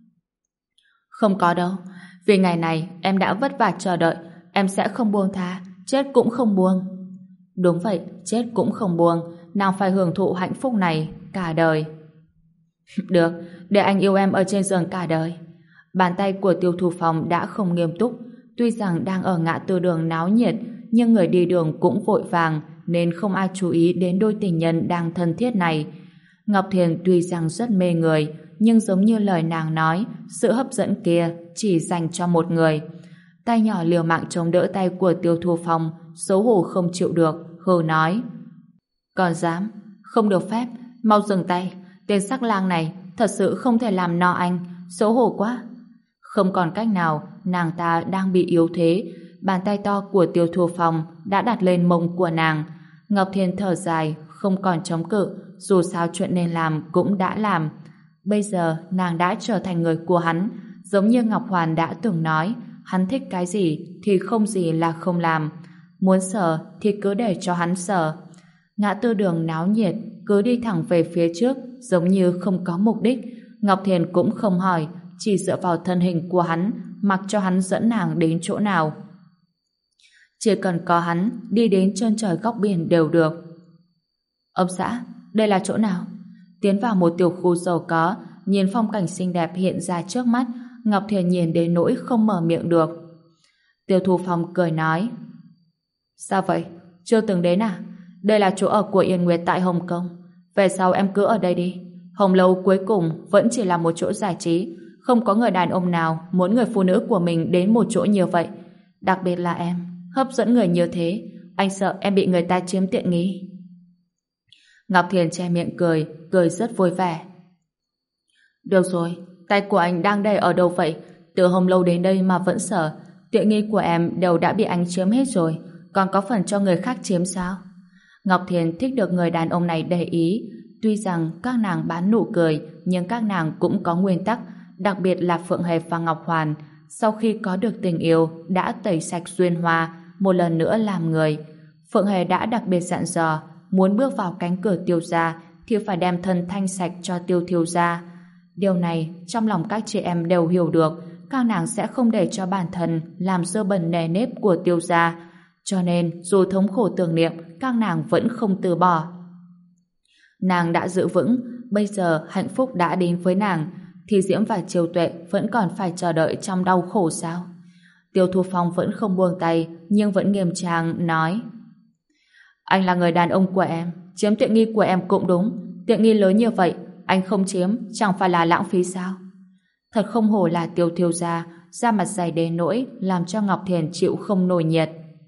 Không có đâu. Vì ngày này em đã vất vả chờ đợi, em sẽ không buông tha, chết cũng không buông. Đúng vậy, chết cũng không buông, nàng phải hưởng thụ hạnh phúc này cả đời. Được, để anh yêu em ở trên giường cả đời. Bàn tay của Tiêu Thu Phong đã không nghiêm túc, tuy rằng đang ở ngã tư đường náo nhiệt, nhưng người đi đường cũng vội vàng nên không ai chú ý đến đôi tình nhân đang thân thiết này. Ngọc Thiền tuy rằng rất mê người, nhưng giống như lời nàng nói, sự hấp dẫn kia chỉ dành cho một người. Tay nhỏ liều mạng chống đỡ tay của Tiêu Thu Phong, xấu hổ không chịu được, hừ nói. Còn dám, không được phép, mau dừng tay, tên sắc lang này thật sự không thể làm no anh, xấu hổ quá. Không còn cách nào, nàng ta đang bị yếu thế, bàn tay to của Tiêu Thu Phong đã đặt lên mông của nàng. Ngọc Thiên thở dài, không còn chống cự, dù sao chuyện nên làm cũng đã làm. Bây giờ nàng đã trở thành người của hắn, giống như Ngọc Hoàn đã từng nói, hắn thích cái gì thì không gì là không làm. Muốn sờ thì cứ để cho hắn sờ. Ngã tư đường náo nhiệt, cứ đi thẳng về phía trước, giống như không có mục đích. Ngọc Thiền cũng không hỏi, chỉ dựa vào thân hình của hắn, mặc cho hắn dẫn nàng đến chỗ nào. Chỉ cần có hắn, đi đến chân trời góc biển đều được. Ông xã, đây là chỗ nào? Tiến vào một tiểu khu giàu có, nhìn phong cảnh xinh đẹp hiện ra trước mắt, Ngọc Thiền nhìn đến nỗi không mở miệng được. Tiêu Thu Phong cười nói. Sao vậy? Chưa từng đến à? Đây là chỗ ở của Yên Nguyệt tại Hồng Kông. Về sau em cứ ở đây đi. Hồng Lâu cuối cùng vẫn chỉ là một chỗ giải trí, không có người đàn ông nào muốn người phụ nữ của mình đến một chỗ như vậy. Đặc biệt là em, hấp dẫn người như thế, anh sợ em bị người ta chiếm tiện nghi. Ngọc Thiền che miệng cười, cười rất vui vẻ. Được rồi, tay của anh đang để ở đâu vậy? Từ Hồng Lâu đến đây mà vẫn sợ. Tiện nghi của em đều đã bị anh chiếm hết rồi, còn có phần cho người khác chiếm sao? Ngọc Thiền thích được người đàn ông này để ý. Tuy rằng các nàng bán nụ cười, nhưng các nàng cũng có nguyên tắc, đặc biệt là Phượng Hề và Ngọc Hoàn. Sau khi có được tình yêu, đã tẩy sạch duyên hoa, một lần nữa làm người. Phượng Hề đã đặc biệt dặn dò, muốn bước vào cánh cửa Tiêu gia thì phải đem thân thanh sạch cho Tiêu thiếu gia. Điều này trong lòng các chị em đều hiểu được, các nàng sẽ không để cho bản thân làm dơ bẩn nề nếp của Tiêu gia. Cho nên dù thống khổ tưởng niệm, các nàng vẫn không từ bỏ. Nàng đã giữ vững, bây giờ hạnh phúc đã đến với nàng, thì Diễm và Triều Tuệ vẫn còn phải chờ đợi trong đau khổ sao? Tiêu Thu Phong vẫn không buông tay, nhưng vẫn nghiêm trang nói. Anh là người đàn ông của em, chiếm tiện nghi của em cũng đúng. Tiện nghi lớn như vậy, anh không chiếm, chẳng phải là lãng phí sao? Thật không hổ là Tiêu thiếu gia, da mặt dày đến nỗi làm cho Ngọc Thiền chịu không nổi nhiệt.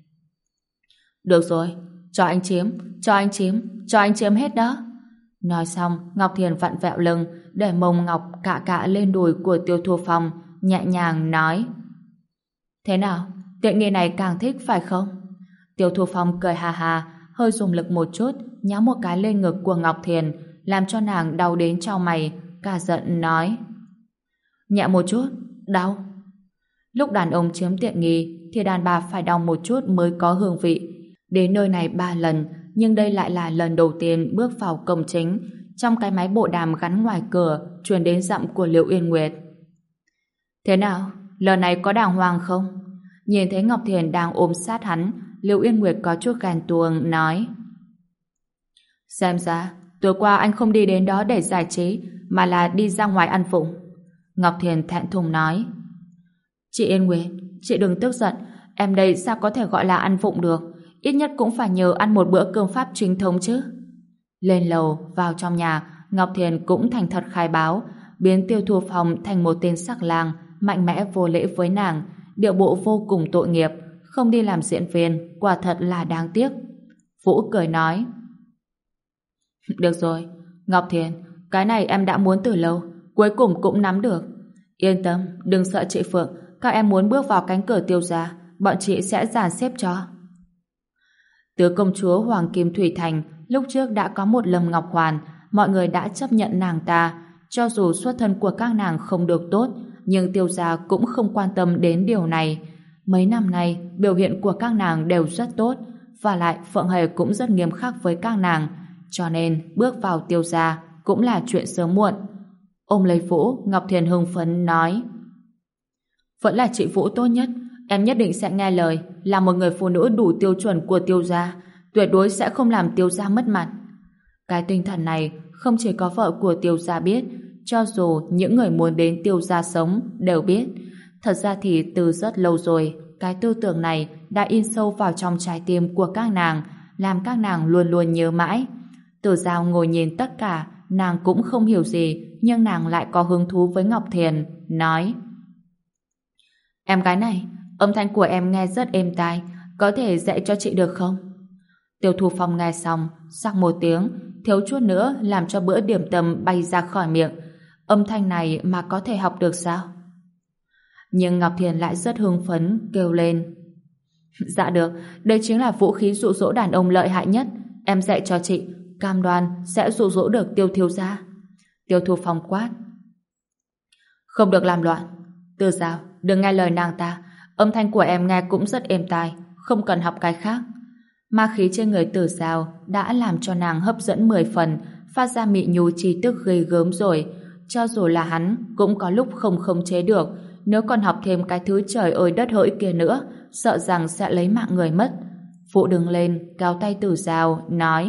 Được rồi, cho anh chiếm, cho anh chiếm, cho anh chiếm hết đó. Nói xong, Ngọc Thiền vặn vẹo lưng, để mông ngọc cạ cạ lên đùi của Tiêu Thu Phong, nhẹ nhàng nói. Thế nào, tiện nghi này càng thích phải không? Tiêu Thu Phong cười hà hà, hơi dùng lực một chút, nháo một cái lên ngực của Ngọc Thiền, làm cho nàng đau đến chau mày, cả giận nói. Nhẹ một chút, đau. Lúc đàn ông chiếm tiện nghi, thì đàn bà phải đau một chút mới có hương vị. Đến nơi này 3 lần, nhưng đây lại là lần đầu tiên bước vào cổng chính. Trong cái máy bộ đàm gắn ngoài cửa truyền đến giọng của Liệu Yên Nguyệt. Thế nào? Lần này có đàng hoàng không? Nhìn thấy Ngọc Thiền đang ôm sát hắn, Lưu Yên Nguyệt có chút ghen tuông nói. Xem ra, tối qua anh không đi đến đó để giải trí, mà là đi ra ngoài ăn phụng. Ngọc Thiền thẹn thùng nói. Chị Yên Nguyệt, chị đừng tức giận, em đây sao có thể gọi là ăn phụng được, ít nhất cũng phải nhờ ăn một bữa cơm Pháp chính thống chứ. Lên lầu, vào trong nhà, Ngọc Thiền cũng thành thật khai báo, biến Tiêu Thu Phong thành một tên sắc lang, mạnh mẽ vô lễ với nàng, điệu bộ vô cùng tội nghiệp, không đi làm diễn viên, quả thật là đáng tiếc. Vũ cười nói. Được rồi, Ngọc Thiền, cái này em đã muốn từ lâu, cuối cùng cũng nắm được. Yên tâm, đừng sợ chị Phượng, các em muốn bước vào cánh cửa Tiêu gia, bọn chị sẽ dàn xếp cho. Tứ công chúa Hoàng Kim Thủy Thành lúc trước đã có một Lâm Ngọc Hoàn, mọi người đã chấp nhận nàng ta, cho dù xuất thân của các nàng không được tốt, nhưng Tiêu gia cũng không quan tâm đến điều này. Mấy năm nay, biểu hiện của các nàng đều rất tốt, và lại Phượng Hề cũng rất nghiêm khắc với các nàng, cho nên bước vào Tiêu gia cũng là chuyện sớm muộn. Ôm lấy Vũ, Ngọc Thiền hưng phấn nói. Vẫn là chị Vũ tốt nhất, em nhất định sẽ nghe lời, là một người phụ nữ đủ tiêu chuẩn của Tiêu gia, tuyệt đối sẽ không làm Tiêu gia mất mặt. Cái tinh thần này không chỉ có vợ của Tiêu gia biết, cho dù những người muốn đến Tiêu gia sống đều biết. Thật ra thì từ rất lâu rồi, cái tư tưởng này đã in sâu vào trong trái tim của các nàng, làm các nàng luôn luôn nhớ mãi. Tử Giao ngồi nhìn tất cả, nàng cũng không hiểu gì, nhưng nàng lại có hứng thú với Ngọc Thiền, nói. Em gái này, âm thanh của em nghe rất êm tai, có thể dạy cho chị được không? Tiêu Thu Phong nghe xong, sắc một tiếng, thiếu chút nữa làm cho bữa điểm tâm bay ra khỏi miệng. Âm thanh này mà có thể học được sao? Nhưng Ngọc Thiền lại rất hưng phấn, kêu lên. Dạ được, đây chính là vũ khí dụ dỗ đàn ông lợi hại nhất. Em dạy cho chị, cam đoan sẽ dụ dỗ được Tiêu thiếu gia. Tiêu Thu Phong quát. Không được làm loạn. Từ Giao, đừng nghe lời nàng ta. Âm thanh của em nghe cũng rất êm tai, không cần học cái khác. Ma khí trên người Tử Giao đã làm cho nàng hấp dẫn 10 phần, phát ra mị nhu chi tức ghê gớm rồi. Cho dù là hắn cũng có lúc không khống chế được, nếu còn học thêm cái thứ trời ơi đất hỡi kia nữa, sợ rằng sẽ lấy mạng người mất. Phụ đứng lên, kéo tay Tử Giao, nói.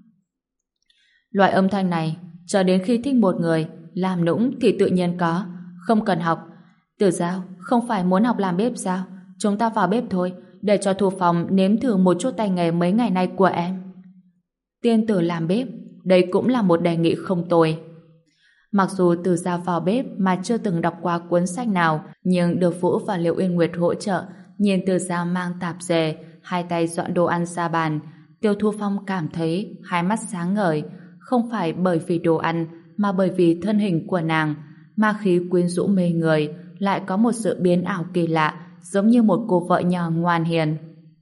Loại âm thanh này, cho đến khi thích một người, làm nũng thì tự nhiên có, không cần học. Tử Giao, không phải muốn học làm bếp sao? Chúng ta vào bếp thôi, để cho Thu Phong nếm thử một chút tay nghề mấy ngày nay của em. Tiên tử làm bếp, đây cũng là một đề nghị không tồi. Mặc dù Tử Giao vào bếp mà chưa từng đọc qua cuốn sách nào, nhưng được Vũ và Liệu Yên Nguyệt hỗ trợ, nhìn Tử Giao mang tạp dề, hai tay dọn đồ ăn ra bàn, Tiêu Thu Phong cảm thấy hai mắt sáng ngời, không phải bởi vì đồ ăn, mà bởi vì thân hình của nàng, ma khí quyến rũ mê người, lại có một sự biến ảo kỳ lạ, giống như một cô vợ nhỏ ngoan hiền.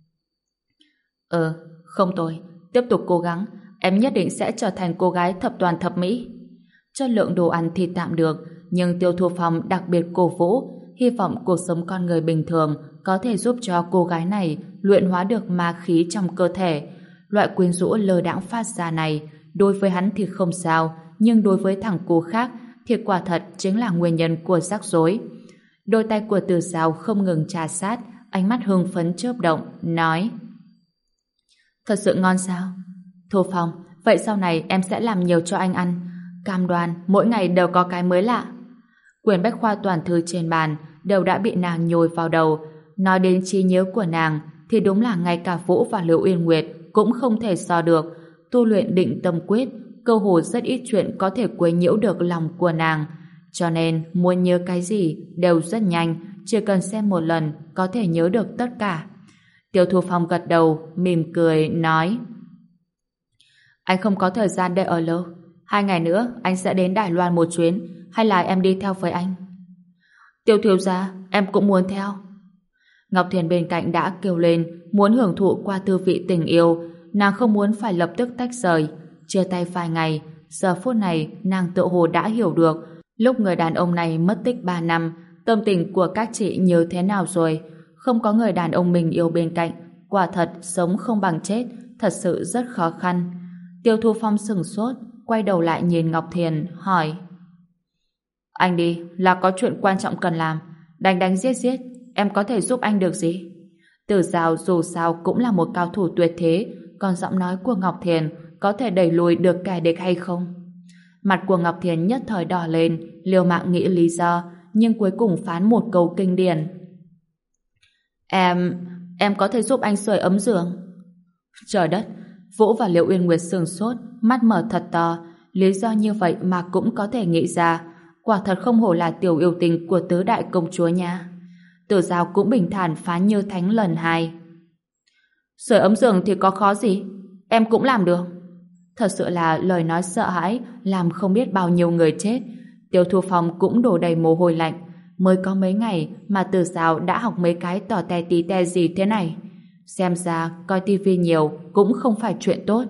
Không tồi, tiếp tục cố gắng, em nhất định sẽ trở thành cô gái thập toàn thập mỹ. Chất lượng đồ ăn thì tạm được, nhưng Tiêu Thu Phong đặc biệt cổ vũ, hy vọng cuộc sống con người bình thường có thể giúp cho cô gái này luyện hóa được ma khí trong cơ thể. Loại quyến rũ lơ đãng phát ra này, đối với hắn thì không sao, nhưng đối với thằng cô khác thì quả thật chính là nguyên nhân của rắc rối. Đôi tay của Tử Giao không ngừng trà sát, ánh mắt hưng phấn chớp động, nói. Thật sự ngon sao? Thu Phong, vậy sau này em sẽ làm nhiều cho anh ăn. Cam đoan, mỗi ngày đều có cái mới lạ. Quyển bách khoa toàn thư trên bàn đều đã bị nàng nhồi vào đầu. Nói đến trí nhớ của nàng, thì đúng là ngay cả Vũ và Lưu Uyên Nguyệt cũng không thể so được. Tu luyện định tâm quyết, cơ hồ rất ít chuyện có thể quấy nhiễu được lòng của nàng. Cho nên, muốn nhớ cái gì đều rất nhanh, chỉ cần xem một lần có thể nhớ được tất cả. Tiêu Thu Phong gật đầu, mỉm cười, nói. Anh không có thời gian để ở lâu. 2 ngày nữa anh sẽ đến Đài Loan một chuyến, hay là em đi theo với anh? Tiêu thiếu gia, em cũng muốn theo. Ngọc Thiền bên cạnh đã kêu lên, muốn hưởng thụ qua tư vị tình yêu. Nàng không muốn phải lập tức tách rời. Chia tay vài ngày, giờ phút này nàng tự hồ đã hiểu được lúc người đàn ông này mất tích 3 năm, tâm tình của các chị như thế nào rồi. Không có người đàn ông mình yêu bên cạnh, quả thật sống không bằng chết, thật sự rất khó khăn. Tiêu Thu Phong sửng sốt, quay đầu lại nhìn Ngọc Thiền, hỏi. Anh đi, là có chuyện quan trọng cần làm. Đánh đánh giết giết, em có thể giúp anh được gì? Tử Giao dù sao cũng là một cao thủ tuyệt thế, còn giọng nói của Ngọc Thiền có thể đẩy lùi được kẻ địch hay không? Mặt của Ngọc Thiền nhất thời đỏ lên, liều mạng nghĩ lý do, nhưng cuối cùng phán một câu kinh điển. Em có thể giúp anh sưởi ấm giường. Trời đất, Vũ và Liễu Uyên Nguyệt sửng sốt, mắt mở thật to, lý do như vậy mà cũng có thể nghĩ ra, quả thật không hổ là tiểu yêu tình của tứ đại công chúa nha. Tử Giao cũng bình thản phán như thánh lần hai. Sưởi ấm giường thì có khó gì, em cũng làm được. Thật sự là lời nói sợ hãi làm không biết bao nhiêu người chết. Tiêu Thu Phong cũng đổ đầy mồ hôi lạnh. Mới có mấy ngày mà Tử Giao đã học mấy cái tỏ te tí te gì thế này. Xem ra coi tivi nhiều cũng không phải chuyện tốt.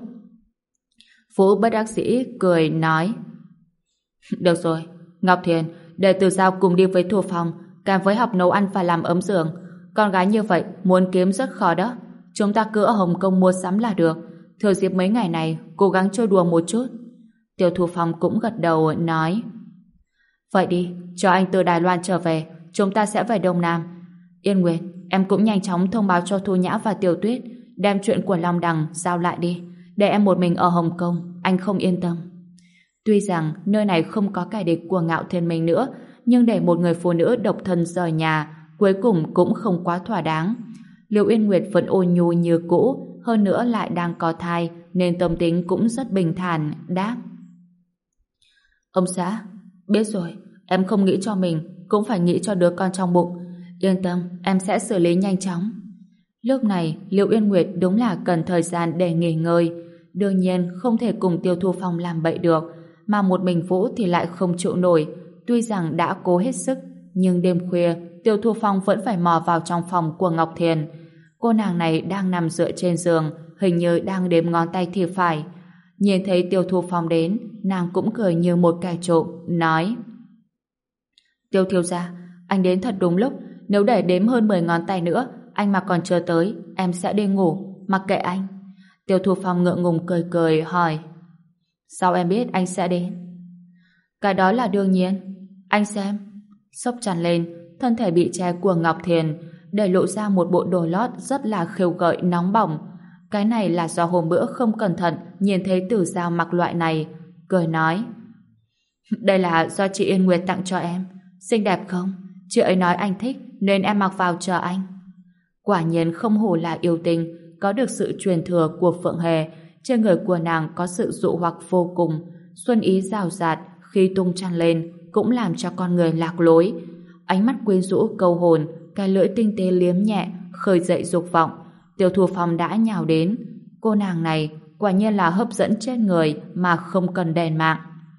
Vũ bất đắc dĩ cười nói: Được rồi, Ngọc Thiền, để Tử Giao cùng đi với Thu Phong, càng với học nấu ăn và làm ấm giường. Con gái như vậy muốn kiếm rất khó đó. Chúng ta cứ ở Hồng Kông mua sắm là được. Thừa dịp mấy ngày này cố gắng chơi đùa một chút. Tiêu Thu Phong cũng gật đầu nói: Vậy đi, cho anh từ Đài Loan trở về, chúng ta sẽ về Đông Nam. Yên Nguyệt, em cũng nhanh chóng thông báo cho Thu Nhã và Tiểu Tuyết, đem chuyện của Long Đằng giao lại đi. Để em một mình ở Hồng Kông, anh không yên tâm. Tuy rằng nơi này không có kẻ địch của Ngạo Thiên Minh nữa, nhưng để một người phụ nữ độc thân rời nhà, cuối cùng cũng không quá thỏa đáng. Liễu Yên Nguyệt vẫn ôn nhu như cũ, hơn nữa lại đang có thai, nên tâm tính cũng rất bình thản, đáp: Ông xã, biết rồi, em không nghĩ cho mình, cũng phải nghĩ cho đứa con trong bụng. Yên tâm, em sẽ xử lý nhanh chóng. Lúc này, Liễu Yên Nguyệt đúng là cần thời gian để nghỉ ngơi. Đương nhiên không thể cùng Tiêu Thu Phong làm bậy được, mà một mình Vũ thì lại không chịu nổi. Tuy rằng đã cố hết sức, nhưng đêm khuya, Tiêu Thu Phong vẫn phải mò vào trong phòng của Ngọc Thiền. Cô nàng này đang nằm dựa trên giường, hình như đang đếm ngón tay thì phải. Nhìn thấy Tiêu Thu Phong đến, nàng cũng cười như một kẻ trộm, nói: Tiêu thiếu gia, anh đến thật đúng lúc. Nếu để đếm hơn 10 ngón tay nữa, anh mà còn chưa tới, em sẽ đi ngủ, mặc kệ anh. Tiêu Thu Phong ngượng ngùng cười cười hỏi: Sao em biết anh sẽ đến? Cái đó là đương nhiên. Anh xem. Xốc chăn lên, thân thể bị che của Ngọc Thiền để lộ ra một bộ đồ lót rất là khêu gợi nóng bỏng. Cái này là do hôm bữa không cẩn thận nhìn thấy Tử Giao mặc loại này, cười nói: Đây là do chị Yên Nguyệt tặng cho em, xinh đẹp không? Chị ấy nói anh thích nên em mặc vào chờ anh. Quả nhiên không hổ là yêu tình, có được sự truyền thừa của Phượng Hề. Trên người của nàng có sự dụ hoặc vô cùng, xuân ý rào rạt khi tung chăn lên cũng làm cho con người lạc lối. Ánh mắt quyến rũ câu hồn, cái lưỡi tinh tế liếm nhẹ khơi dậy dục vọng. Tiêu Thu Phong đã nhào đến. Cô nàng này quả nhiên là hấp dẫn chết người mà không cần đèn mạng.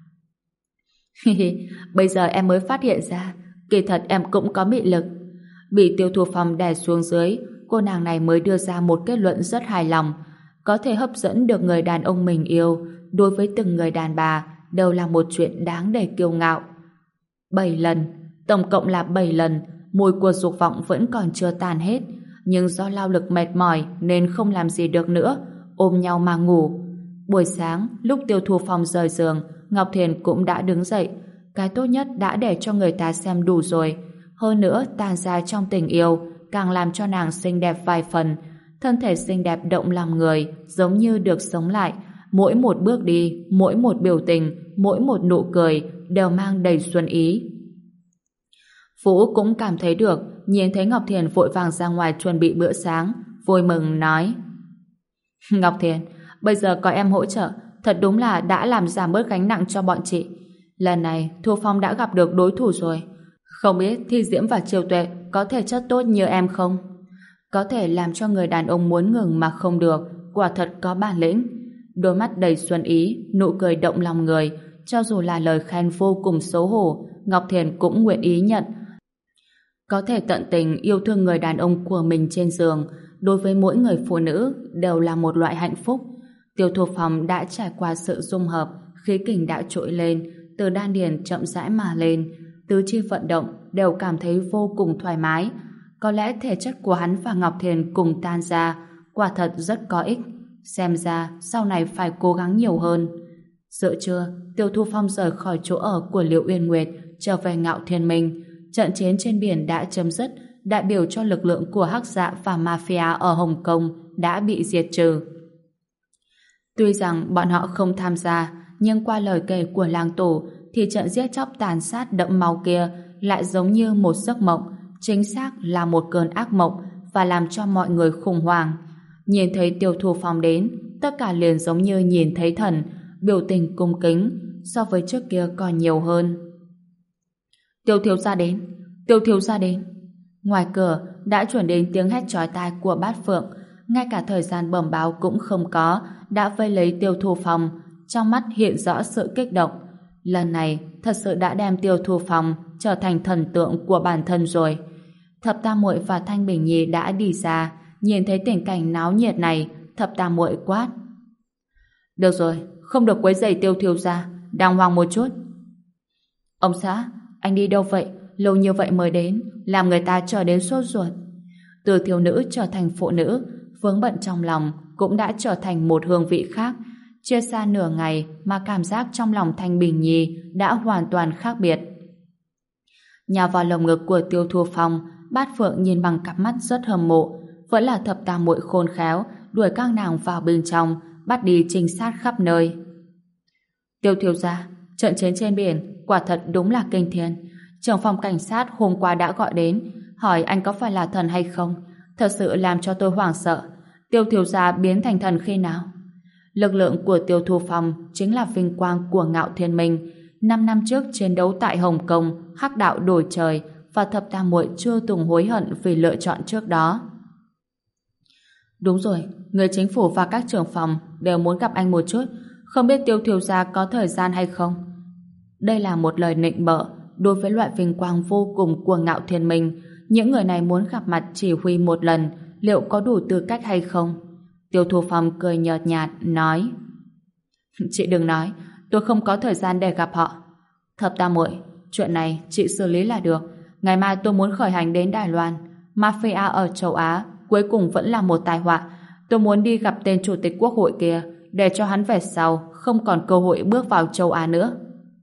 Bây giờ em mới phát hiện ra, kỳ thật em cũng có mị lực. Bị Tiêu Thu Phong đè xuống dưới, cô nàng này mới đưa ra một kết luận rất hài lòng. Có thể hấp dẫn được người đàn ông mình yêu, đối với từng người đàn bà đều là một chuyện đáng để kiêu ngạo. 7 lần, tổng cộng là 7 lần, mùi của dục vọng vẫn còn chưa tàn hết, nhưng do lao lực mệt mỏi nên không làm gì được nữa, ôm nhau mà ngủ. Buổi sáng, lúc Tiêu Thu Phong rời giường, Ngọc Thiền cũng đã đứng dậy. Cái tốt nhất đã để cho người ta xem đủ rồi. Hơn nữa, tàn ra trong tình yêu càng làm cho nàng xinh đẹp vài phần. Thân thể xinh đẹp động lòng người, giống như được sống lại. Mỗi một bước đi, mỗi một biểu tình, mỗi một nụ cười đều mang đầy xuân ý. Vũ cũng cảm thấy được, nhìn thấy Ngọc Thiền vội vàng ra ngoài chuẩn bị bữa sáng, vui mừng nói: Ngọc Thiền, bây giờ có em hỗ trợ, thật đúng là đã làm giảm bớt gánh nặng cho bọn chị. Lần này Thu Phong đã gặp được đối thủ rồi. Không biết Thi Diễm và Triều Tuệ có thể chất tốt như em không? Có thể làm cho người đàn ông muốn ngừng mà không được, quả thật có bản lĩnh. Đôi mắt đầy xuân ý, nụ cười động lòng người, cho dù là lời khen vô cùng xấu hổ, Ngọc Thiền cũng nguyện ý nhận. Có thể tận tình yêu thương người đàn ông của mình trên giường, đối với mỗi người phụ nữ đều là một loại hạnh phúc. Tiêu Thu Phong đã trải qua sự dung hợp, khí kình đã trỗi lên, từ đan điền chậm rãi mà lên, tứ chi vận động đều cảm thấy vô cùng thoải mái. Có lẽ thể chất của hắn và Ngọc Thiền cùng tan ra, quả thật rất có ích. Xem ra sau này phải cố gắng nhiều hơn. Giữa trưa, Tiêu Thu Phong rời khỏi chỗ ở của Liễu Uyên Nguyệt, trở về Ngạo Thiên Minh. trận chiến trên biển đã chấm dứt, đại biểu cho lực lượng của Hắc Dạ và Mafia ở Hồng Kông đã bị diệt trừ. Tuy rằng bọn họ không tham gia, nhưng qua lời kể của làng tổ thì trận giết chóc tàn sát đẫm máu kia lại giống như một giấc mộng, chính xác là một cơn ác mộng và làm cho mọi người khủng hoảng. Nhìn thấy Tiêu Thu Phong đến, tất cả liền giống như nhìn thấy thần, biểu tình cung kính, so với trước kia còn nhiều hơn. Tiêu thiếu gia đến, Tiêu thiếu gia đến. Ngoài cửa đã chuyển đến tiếng hét chói tai của Bát Phượng, ngay cả thời gian bẩm báo cũng không có, đã vây lấy Tiêu Thu Phong, trong mắt hiện rõ sự kích động. Lần này thật sự đã đem Tiêu Thu Phong trở thành thần tượng của bản thân rồi. Thập Tam Muội và Thanh Bình Nhi đã đi ra, nhìn thấy tình cảnh náo nhiệt này, Thập Tam Muội quát: được rồi, không được quấy rầy Tiêu thiếu gia, đàng hoàng một chút. Ông xã, anh đi đâu vậy? Lâu như vậy mới đến, làm người ta chờ đến sốt ruột. Từ thiếu nữ trở thành phụ nữ, vướng bận trong lòng cũng đã trở thành một hương vị khác. Chia xa nửa ngày mà cảm giác trong lòng Thanh Bình Nhi đã hoàn toàn khác biệt. Nhào vào lồng ngực của Tiêu Thu Phong, Bát Phượng nhìn bằng cặp mắt rất hâm mộ. Vẫn là Thập Tam Muội khôn khéo, đuổi các nàng vào bên trong, bắt đi trinh sát khắp nơi. Tiêu thiếu gia, trận chiến trên biển quả thật đúng là kinh thiên. Trưởng phòng cảnh sát hôm qua đã gọi đến, hỏi anh có phải là thần hay không. Thật sự làm cho tôi hoảng sợ. Tiêu thiếu gia biến thành thần khi nào? Lực lượng của Tiêu Thu Phong chính là vinh quang của Ngạo Thiên Minh. 5 năm trước chiến đấu tại Hồng Kông, Hắc đạo đổi trời, và Thập Tam Muội chưa từng hối hận vì lựa chọn trước đó. Đúng rồi, người chính phủ và các trưởng phòng đều muốn gặp anh một chút, không biết Tiêu thiếu gia có thời gian hay không? Đây là một lời nịnh bợ đối với loại vinh quang vô cùng của Ngạo Thiên Minh. Những người này muốn gặp mặt chỉ huy một lần, liệu có đủ tư cách hay không? Tiêu Thu Phong cười nhợt nhạt nói: chị đừng nói, tôi không có thời gian để gặp họ. Thập Tam Muội, chuyện này chị xử lý là được. Ngày mai tôi muốn khởi hành đến Đài Loan. Mafia ở châu Á cuối cùng vẫn là một tai họa. Tôi muốn đi gặp tên chủ tịch quốc hội kia, để cho hắn về sau không còn cơ hội bước vào châu Á nữa.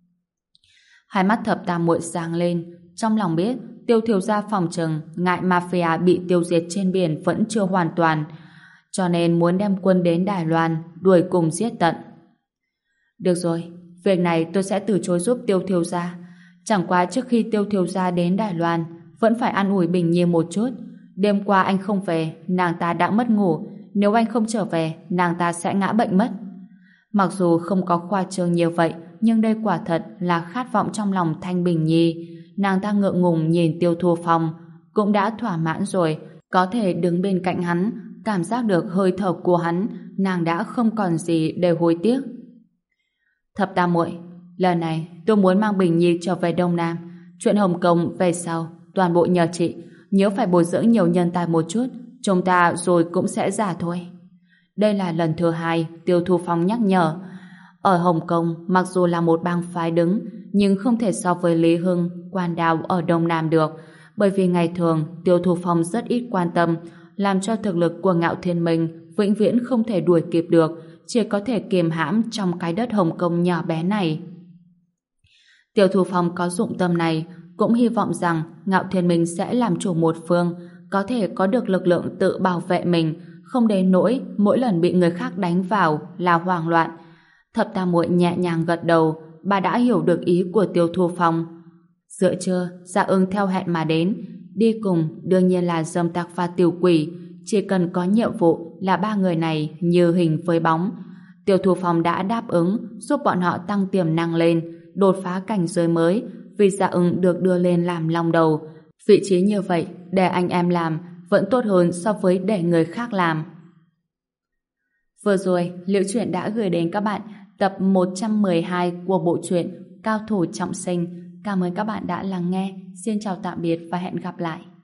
Hai mắt Thập Tam Muội sáng lên, trong lòng biết Tiêu thiếu gia phòng trừng ngại Mafia bị tiêu diệt trên biển vẫn chưa hoàn toàn, cho nên muốn đem quân đến Đài Loan đuổi cùng giết tận. Được rồi, việc này tôi sẽ từ chối giúp Tiêu thiếu gia. Chẳng qua trước khi Tiêu thiếu gia đến Đài Loan vẫn phải an ủi Bình Nhi một chút. Đêm qua anh không về, nàng ta đã mất ngủ. Nếu anh không trở về, nàng ta sẽ ngã bệnh mất. Mặc dù không có khoa trương như vậy, nhưng đây quả thật là khát vọng trong lòng Thanh Bình Nhi. Nàng ta ngượng ngùng nhìn Tiêu Thu Phong, cũng đã thỏa mãn rồi, có thể đứng bên cạnh hắn, cảm giác được hơi thở của hắn, nàng đã không còn gì để hối tiếc. Thập Tam Muội, lần này tôi muốn mang Bình Nhi trở về Đông Nam. Chuyện Hồng Kông về sau toàn bộ nhờ chị. Nhớ phải bồi dưỡng nhiều nhân tài một chút, chúng ta rồi cũng sẽ già thôi. Đây là lần thứ 2 Tiêu Thu Phong nhắc nhở. Ở Hồng Kông mặc dù là một bang phái đứng, nhưng không thể so với Lý Hưng, Quan Đào ở Đông Nam được, bởi vì ngày thường Tiêu Thu Phong rất ít quan tâm, làm cho thực lực của Ngạo Thiên Minh vĩnh viễn không thể đuổi kịp được, chỉ có thể kiềm hãm trong cái đất Hồng Kông nhỏ bé này. Tiêu Thu Phong có dụng tâm này, cũng hy vọng rằng Ngạo Thiên Minh sẽ làm chủ một phương, có thể có được lực lượng tự bảo vệ mình, không đến nỗi mỗi lần bị người khác đánh vào là hoảng loạn. Thập Tam Muội nhẹ nhàng gật đầu, bà đã hiểu được ý của Tiêu Thu Phong. Giữa trưa, Dạ Ưng theo hẹn mà đến, đi cùng đương nhiên là Dâm Tặc và Tiểu Quỷ, chỉ cần có nhiệm vụ là ba người này như hình với bóng. Tiêu Thu Phong đã đáp ứng giúp bọn họ tăng tiềm năng lên, đột phá cảnh giới mới, vì Dạ Ưng được đưa lên làm long đầu. Vị trí như vậy để anh em làm vẫn tốt hơn so với để người khác làm. Vừa rồi, Liễu Chuyện đã gửi đến các bạn tập 112 của bộ truyện Cao Thủ Trọng Sinh. Cảm ơn các bạn đã lắng nghe. Xin chào tạm biệt và hẹn gặp lại.